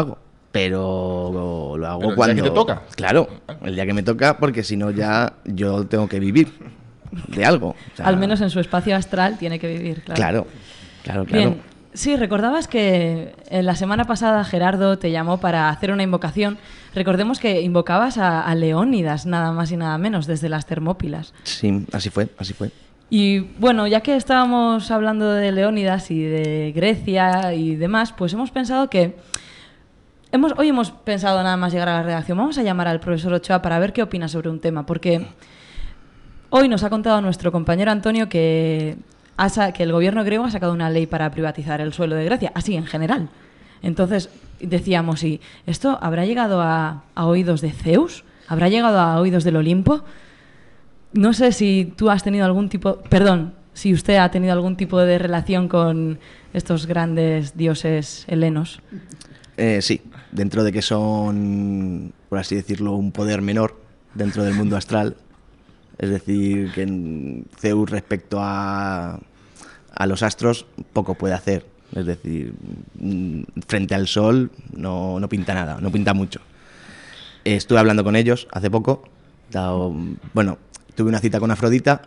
pero lo hago ¿Pero el cuando... día que te toca? Claro, el día que me toca, porque si no ya yo tengo que vivir de algo. O sea, Al menos en su espacio astral tiene que vivir, claro. Claro, claro, claro. Bien, sí, recordabas que en la semana pasada Gerardo te llamó para hacer una invocación. Recordemos que invocabas a, a Leónidas, nada más y nada menos, desde las Termópilas. Sí, así fue, así fue. Y bueno, ya que estábamos hablando de Leónidas y de Grecia y demás, pues hemos pensado que... Hemos, hoy hemos pensado nada más llegar a la redacción, vamos a llamar al profesor Ochoa para ver qué opina sobre un tema, porque hoy nos ha contado nuestro compañero Antonio que, ha sa- que el gobierno griego ha sacado una ley para privatizar el suelo de Grecia, así en general. Entonces decíamos, ¿y esto habrá llegado a, a oídos de Zeus? ¿Habrá llegado a oídos del Olimpo? No sé si tú has tenido algún tipo... Perdón, si usted ha tenido algún tipo de relación con estos grandes dioses helenos. Eh, sí, dentro de que son, por así decirlo, un poder menor dentro del mundo astral. Es decir, que en Zeus respecto a, a los astros poco puede hacer. Es decir, mm, frente al sol no, no pinta nada, no pinta mucho. Eh, estuve hablando con ellos hace poco. Dado, bueno, tuve una cita con Afrodita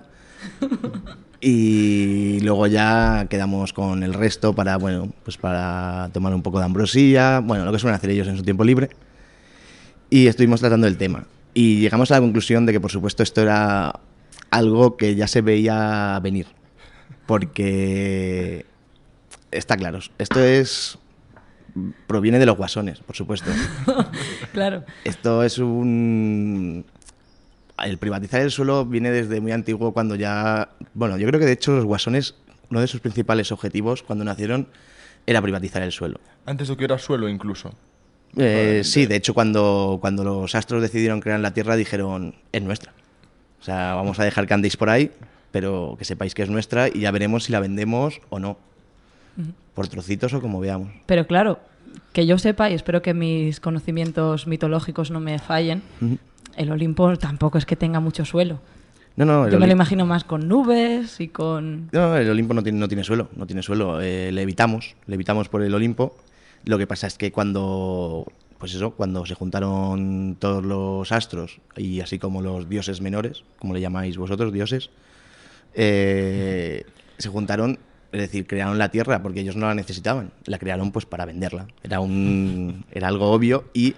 y luego ya quedamos con el resto para, bueno, pues para tomar un poco de ambrosía, bueno, lo que suelen hacer ellos en su tiempo libre. Y estuvimos tratando el tema. Y llegamos a la conclusión de que, por supuesto, esto era algo que ya se veía venir. Porque está claro, esto es proviene de los guasones, por supuesto. Claro. Esto es un... El privatizar el suelo viene desde muy antiguo, cuando ya... Bueno, yo creo que de hecho los guasones, uno de sus principales objetivos cuando nacieron era privatizar el suelo. Antes de que hubiera suelo incluso. Eh, sí, de hecho cuando, cuando los astros decidieron crear la Tierra dijeron, es nuestra. O sea, vamos a dejar que andéis por ahí, pero que sepáis que es nuestra y ya veremos si la vendemos o no. Ujú. Por trocitos o como veamos. Pero claro, que yo sepa, y espero que mis conocimientos mitológicos no me fallen, Ujú. el Olimpo tampoco es que tenga mucho suelo. No, no, el Yo me lo Olim- imagino más con nubes y con... No, el Olimpo no tiene, no tiene suelo, no tiene suelo. Eh, levitamos, levitamos por el Olimpo. Lo que pasa es que cuando, pues eso, cuando se juntaron todos los astros y así como los dioses menores, como le llamáis vosotros, dioses, eh, se juntaron, es decir, crearon la Tierra porque ellos no la necesitaban, la crearon pues para venderla. Era un, era algo obvio y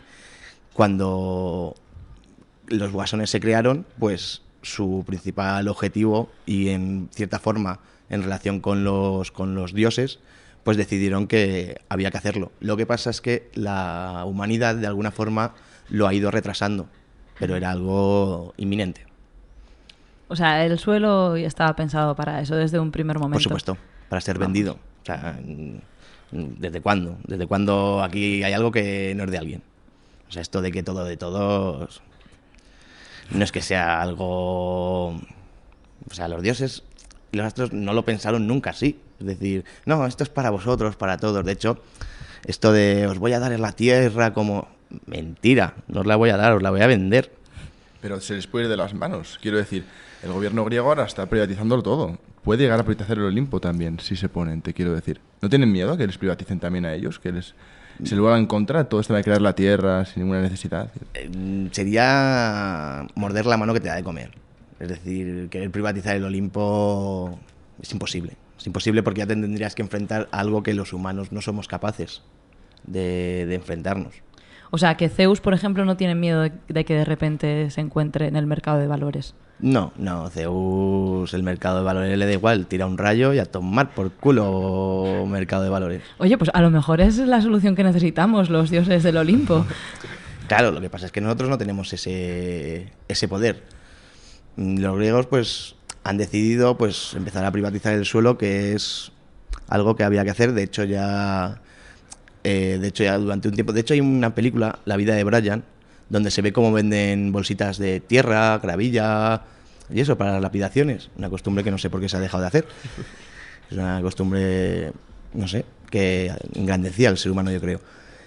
cuando los guasones se crearon, pues su principal objetivo y en cierta forma en relación con los, con los dioses, pues decidieron que había que hacerlo. Lo que pasa es que la humanidad de alguna forma lo ha ido retrasando, pero era algo inminente. O sea, el suelo ya estaba pensado para eso desde un primer momento. Por supuesto, para ser Vamos. vendido. O sea, ¿desde cuándo? ¿Desde cuándo aquí hay algo que no es de alguien? O sea, esto de que todo de todos no es que sea algo... O sea, los dioses y los astros no lo pensaron nunca así. Es decir, no, esto es para vosotros, para todos. De hecho, esto de os voy a dar en la tierra como... Mentira, no os la voy a dar, os la voy a vender. Pero se les puede ir de las manos. Quiero decir, el gobierno griego ahora está privatizándolo todo. Puede llegar a privatizar el Olimpo también, si se ponen, te quiero decir. ¿No tienen miedo a que les privaticen también a ellos? Que les se lo hagan contra todo esto de crear la tierra sin ninguna necesidad. Eh, sería morder la mano que te da de comer. Es decir, querer privatizar el Olimpo es imposible. Es imposible porque ya te tendrías que enfrentar a algo que los humanos no somos capaces de, de enfrentarnos. O sea, que Zeus, por ejemplo, no tiene miedo de, de que de repente se encuentre en el mercado de valores. No, no, Zeus, el mercado de valores le da igual, tira un rayo y a tomar por culo mercado de valores. Oye, pues a lo mejor es la solución que necesitamos los dioses del Olimpo. Claro, lo que pasa es que nosotros no tenemos ese, ese poder. Los griegos, pues, han decidido, pues, empezar a privatizar el suelo, que es algo que había que hacer. De hecho, ya, eh, de hecho, ya durante un tiempo. De hecho, hay una película, La vida de Brian, donde se ve cómo venden bolsitas de tierra, gravilla y eso para las lapidaciones. Una costumbre que no sé por qué se ha dejado de hacer. Es una costumbre, no sé, que engrandecía al ser humano, yo creo.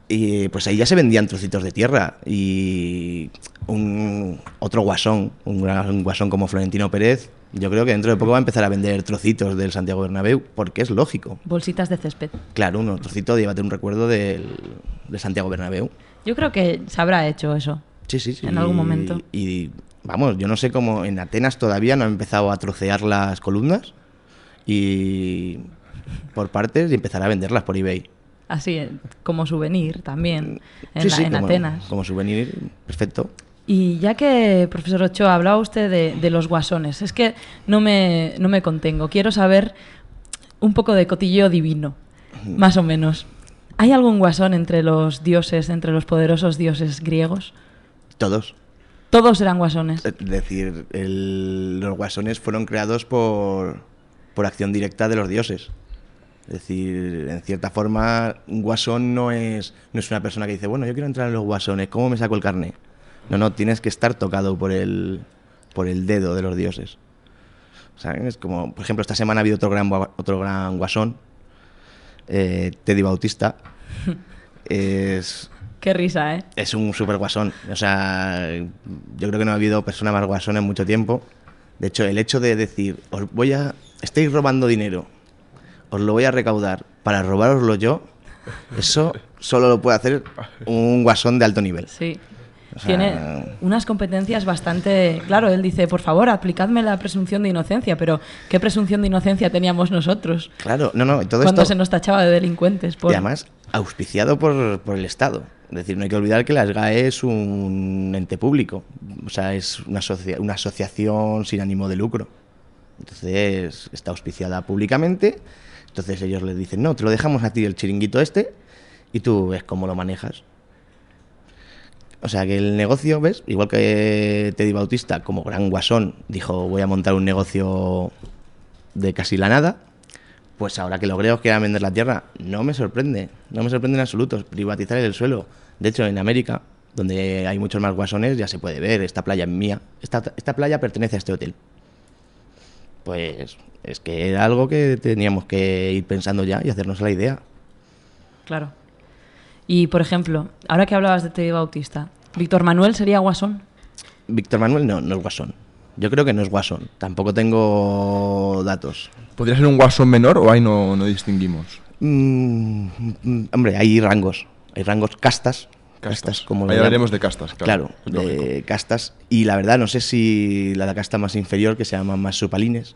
Y pues ahí ya se vendían trocitos de tierra y un otro guasón, un, gran, un guasón como Florentino Pérez, yo creo que dentro de poco va a empezar a vender trocitos del Santiago Bernabéu, porque es lógico. Bolsitas de césped. Claro, un trocito de llévate un recuerdo del, del Santiago Bernabéu. Yo creo que se habrá hecho eso. Sí, sí, sí. En algún momento. Y, y vamos, yo no sé cómo en Atenas todavía no han empezado a trocear las columnas y por partes y empezar a venderlas por eBay. Así, como souvenir también, en, sí, la, sí, en como, Atenas. Como souvenir, perfecto. Y ya que, profesor Ochoa, hablaba usted de, de los guasones, es que no me, no me contengo. Quiero saber un poco de cotilleo divino, más o menos. ¿Hay algún guasón entre los dioses, entre los poderosos dioses griegos? Todos. Todos eran guasones. Es decir, el, los guasones fueron creados por, por acción directa de los dioses. Es decir, en cierta forma, un guasón no es, no es una persona que dice, bueno, yo quiero entrar en los guasones, ¿cómo me saco el carné? No, no, tienes que estar tocado por el, por el dedo de los dioses. O sea, es como, por ejemplo, esta semana ha habido otro gran, otro gran guasón, eh, Teddy Bautista. Es... Qué risa, ¿eh? Es un súper guasón. O sea, yo creo que no ha habido persona más guasón en mucho tiempo. De hecho, el hecho de decir, os voy a... estáis robando dinero, os lo voy a recaudar para robároslo yo, eso solo lo puede hacer un guasón de alto nivel. Sí. O sea, tiene unas competencias bastante... Claro, él dice, por favor, aplicadme la presunción de inocencia, pero ¿qué presunción de inocencia teníamos nosotros? Claro, no, no, y todo cuando esto... se nos tachaba de delincuentes. Por... Y además, auspiciado por, por el Estado. Es decir, no hay que olvidar que la S G A E es un ente público, o sea, es una, asocia una asociación sin ánimo de lucro. Entonces, está auspiciada públicamente, entonces ellos les dicen, no, te lo dejamos a ti el chiringuito este y tú ves cómo lo manejas. O sea, que el negocio, ¿ves? Igual que Teddy Bautista, como gran guasón, dijo, voy a montar un negocio de casi la nada, pues ahora que los griegos quieran vender la tierra, no me sorprende, no me sorprende en absoluto, privatizar el suelo. De hecho, en América, donde hay muchos más guasones, ya se puede ver, esta playa es mía, esta, esta playa pertenece a este hotel. Pues es que era algo que teníamos que ir pensando ya y hacernos la idea. Claro. Y, por ejemplo, ahora que hablabas de Teddy Bautista, ¿Víctor Manuel sería guasón? Víctor Manuel no, no es guasón. Yo creo que no es guasón. Tampoco tengo datos. ¿Podría ser un guasón menor o ahí no, no distinguimos? Mm, mm, hombre, hay rangos. Hay rangos castas. Castas. castas como ahí hablaremos de castas. Claro, claro de lógico. Castas. Y la verdad, no sé si la casta más inferior, que se llama marsupalines.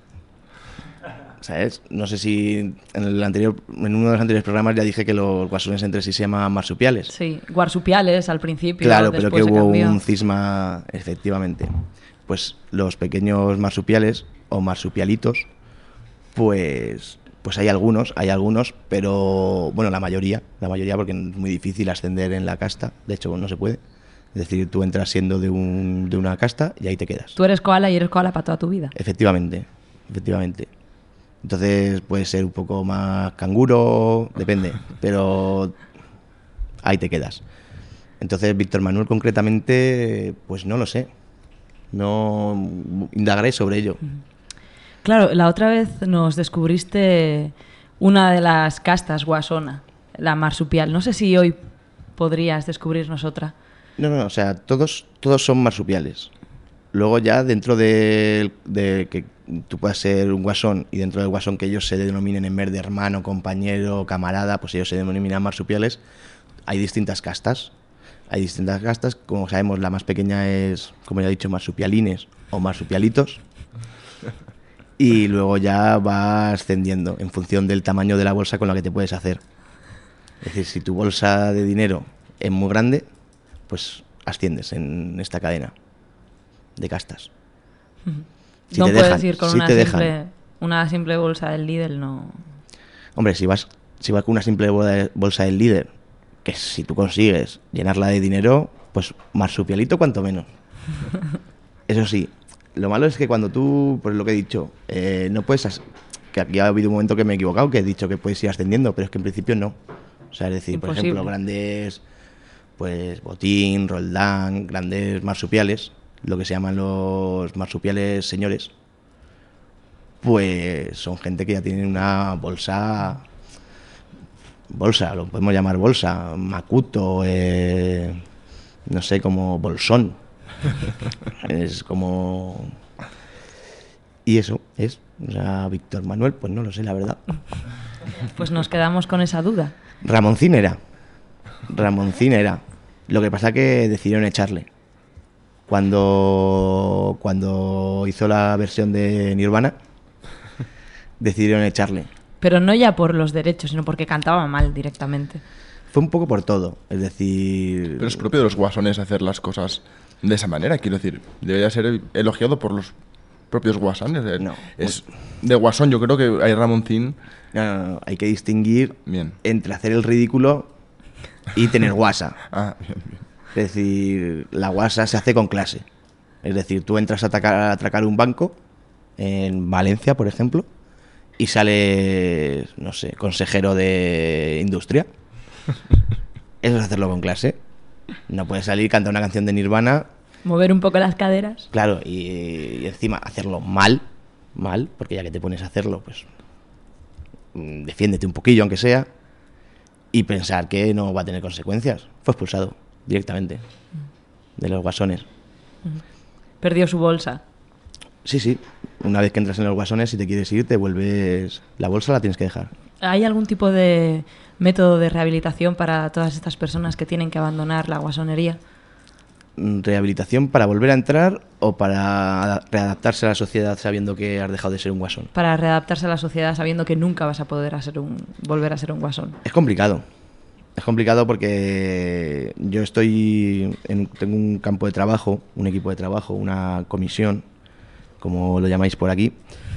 ¿Sabes? No sé si en el anterior, en uno de los anteriores programas ya dije que los guasones entre sí se llaman marsupiales. Sí, guarsupiales al principio. Claro, pero que hubo cambió. un cisma, efectivamente. Pues los pequeños marsupiales o marsupialitos, pues, pues hay algunos, hay algunos, pero bueno, la mayoría, la mayoría porque es muy difícil ascender en la casta. De hecho, no se puede. Es decir, tú entras siendo de, un, de una casta y ahí te quedas. Tú eres koala y eres koala para toda tu vida. Efectivamente, efectivamente. Entonces puede ser un poco más canguro, depende, pero ahí te quedas. Entonces Víctor Manuel concretamente, pues no lo sé, no indagaré sobre ello. Claro, la otra vez nos descubriste una de las castas guasona, la marsupial. No sé si hoy podrías descubrirnos otra. No, no, o sea, todos, todos son marsupiales. Luego ya dentro de, de que tú puedas ser un guasón y dentro del guasón que ellos se denominen en vez de hermano, compañero, camarada, pues ellos se denominan marsupiales, hay distintas castas. Hay distintas castas, como sabemos la más pequeña es, como ya he dicho, marsupialines o marsupialitos. Y luego ya va ascendiendo en función del tamaño de la bolsa con la que te puedes hacer. Es decir, si tu bolsa de dinero es muy grande, pues asciendes en esta cadena de castas. Si no te puedes dejan, ir con si una, te simple, dejan. una simple bolsa del Lidl, no. Hombre, si vas, si vas con una simple bolsa del líder, que si tú consigues llenarla de dinero, pues marsupialito cuanto menos. Eso sí, lo malo es que cuando tú, por lo que he dicho, eh, no puedes... As que aquí ha habido un momento que me he equivocado, que he dicho que puedes ir ascendiendo, pero es que en principio no. O sea, es decir, Imposible. por ejemplo, grandes, pues Botín, Roldán, grandes marsupiales, lo que se llaman los marsupiales señores, pues son gente que ya tienen una bolsa bolsa, lo podemos llamar bolsa, macuto, eh, no sé, como bolsón. Es como... Y eso es, o sea, Víctor Manuel, pues no lo sé, la verdad. Pues nos quedamos con esa duda. Ramoncín era, Ramoncín era. Lo que pasa que decidieron echarle. Cuando, cuando hizo la versión de Nirvana, decidieron echarle. Pero no ya por los derechos, sino porque cantaba mal directamente. Fue un poco por todo, es decir... Pero es propio de los guasones hacer las cosas de esa manera, quiero decir. Debería ser elogiado por los propios guasones. No. Es de guasón, yo creo que hay Ramoncín... No, no, no, hay que distinguir bien. entre hacer el ridículo y tener guasa. Ah, bien, bien. Es decir, la guasa se hace con clase. Es decir, tú entras a, atacar, a atracar un banco en Valencia, por ejemplo, y sale, no sé, consejero de industria. Eso es hacerlo con clase. No puedes salir, cantar una canción de Nirvana. Mover un poco las caderas. Claro, y, y encima hacerlo mal, mal, porque ya que te pones a hacerlo, pues defiéndete un poquillo, aunque sea, y pensar que no va a tener consecuencias. Fue expulsado directamente de los guasones. Perdió su bolsa. Sí, sí. Una vez que entras en los guasones, si te quieres ir, te vuelves... La bolsa la tienes que dejar. ¿Hay algún tipo de método de rehabilitación para todas estas personas que tienen que abandonar la guasonería? ¿Rehabilitación para volver a entrar o para readaptarse a la sociedad sabiendo que has dejado de ser un guasón? Para readaptarse a la sociedad sabiendo que nunca vas a poder hacer un, volver a ser un guasón. Es complicado. Es complicado porque yo estoy en, tengo un campo de trabajo, un equipo de trabajo, una comisión, como lo llamáis por aquí,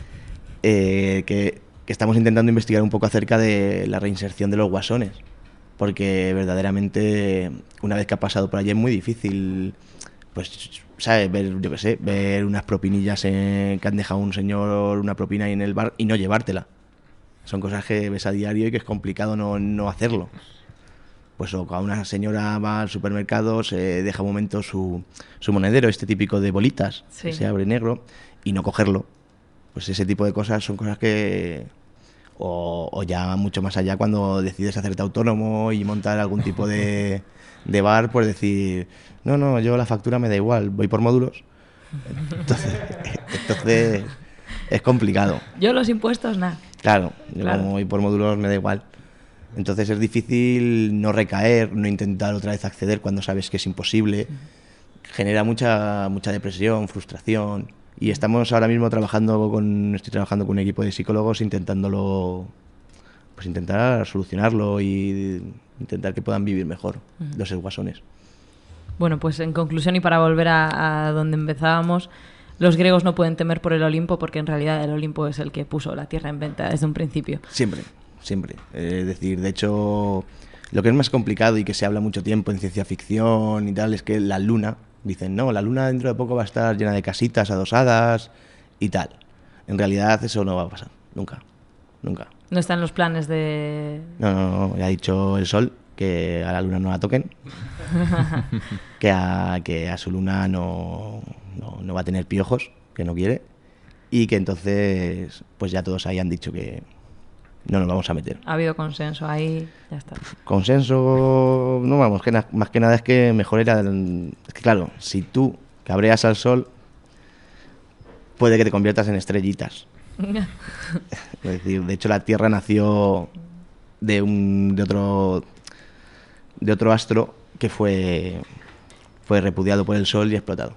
eh, que, que estamos intentando investigar un poco acerca de la reinserción de los guasones. Porque verdaderamente una vez que ha pasado por allí es muy difícil, pues, ¿sabes? Ver, yo qué sé, ver unas propinillas en, que han dejado un señor una propina ahí en el bar y no llevártela. Son cosas que ves a diario y que es complicado no, no hacerlo. Pues o cuando una señora va al supermercado, se deja un momento su, su monedero, este típico de bolitas, sí, que se abre negro, y no cogerlo. Pues ese tipo de cosas son cosas que... O, o ya mucho más allá cuando decides hacerte autónomo y montar algún tipo de, de bar, pues decir, no, no, yo la factura me da igual, voy por módulos. Entonces, entonces es complicado. Yo los impuestos, nada. Claro, yo claro. Como voy por módulos me da igual. Entonces es difícil no recaer, no intentar otra vez acceder cuando sabes que es imposible. Genera mucha, mucha depresión, frustración. Y estamos ahora mismo trabajando con, estoy trabajando con un equipo de psicólogos intentándolo, pues intentar solucionarlo y intentar que puedan vivir mejor uh-huh. los guasones. Bueno, pues en conclusión y para volver a, a donde empezábamos, los griegos no pueden temer por el Olimpo porque en realidad el Olimpo es el que puso la tierra en venta desde un principio. Siempre, siempre. Eh, es decir, de hecho, lo que es más complicado y que se habla mucho tiempo en ciencia ficción y tal es que la luna... Dicen, no, la luna dentro de poco va a estar llena de casitas adosadas y tal. En realidad eso no va a pasar, nunca, nunca. No están los planes de... No, no, no, ya ha dicho el sol que a la luna no la toquen, que, a, que a su luna no, no, no va a tener piojos, que no quiere, y que entonces pues ya todos ahí han dicho que no nos vamos a meter. Ha habido consenso ahí, ya está. Consenso, no vamos, que na, más que nada es que mejor era... Es que claro, si tú cabreas al sol, puede que te conviertas en estrellitas. Es decir, de hecho la Tierra nació de un de otro de otro astro que fue fue repudiado por el sol y explotado.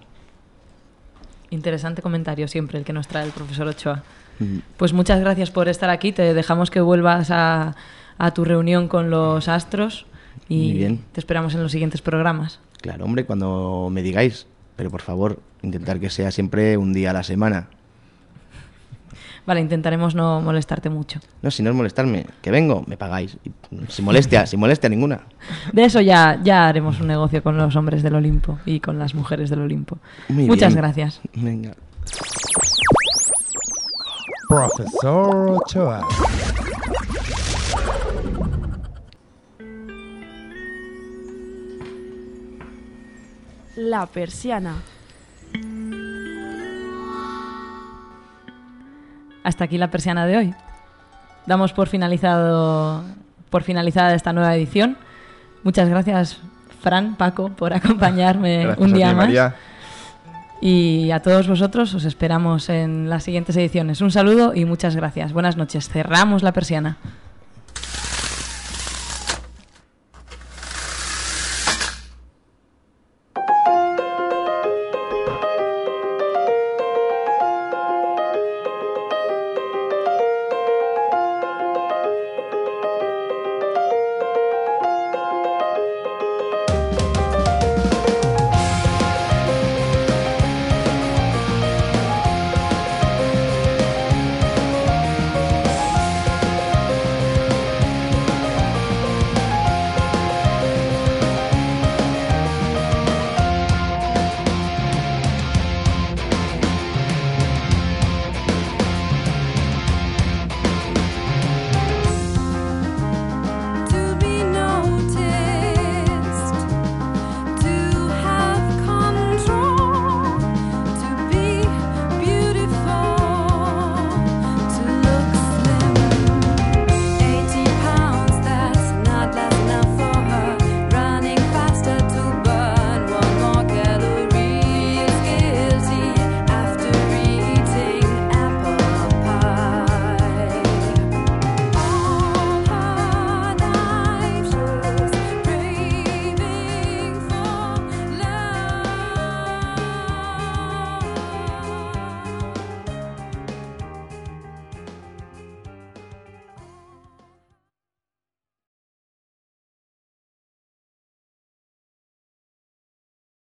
Interesante comentario siempre el que nos trae el profesor Ochoa. Pues muchas gracias por estar aquí. Te dejamos que vuelvas a, a tu reunión con los astros y bien. Te esperamos en los siguientes programas. Claro, hombre, cuando me digáis, pero por favor, intentar que sea siempre un día a la semana. Vale, intentaremos no molestarte mucho. No, si no es molestarme, que vengo, me pagáis. Sin molestia, sin molestia ninguna. De eso ya, ya haremos un negocio con los hombres del Olimpo y con las mujeres del Olimpo. Muy Muchas bien. gracias. Venga. Profesor Ochoa. La persiana. Hasta aquí la persiana de hoy. Damos por finalizado por finalizada esta nueva edición. Muchas gracias, Fran, Paco, por acompañarme Gracias un día a ti, más. María. Y a todos vosotros os esperamos en las siguientes ediciones. Un saludo y muchas gracias. Buenas noches. Cerramos la persiana.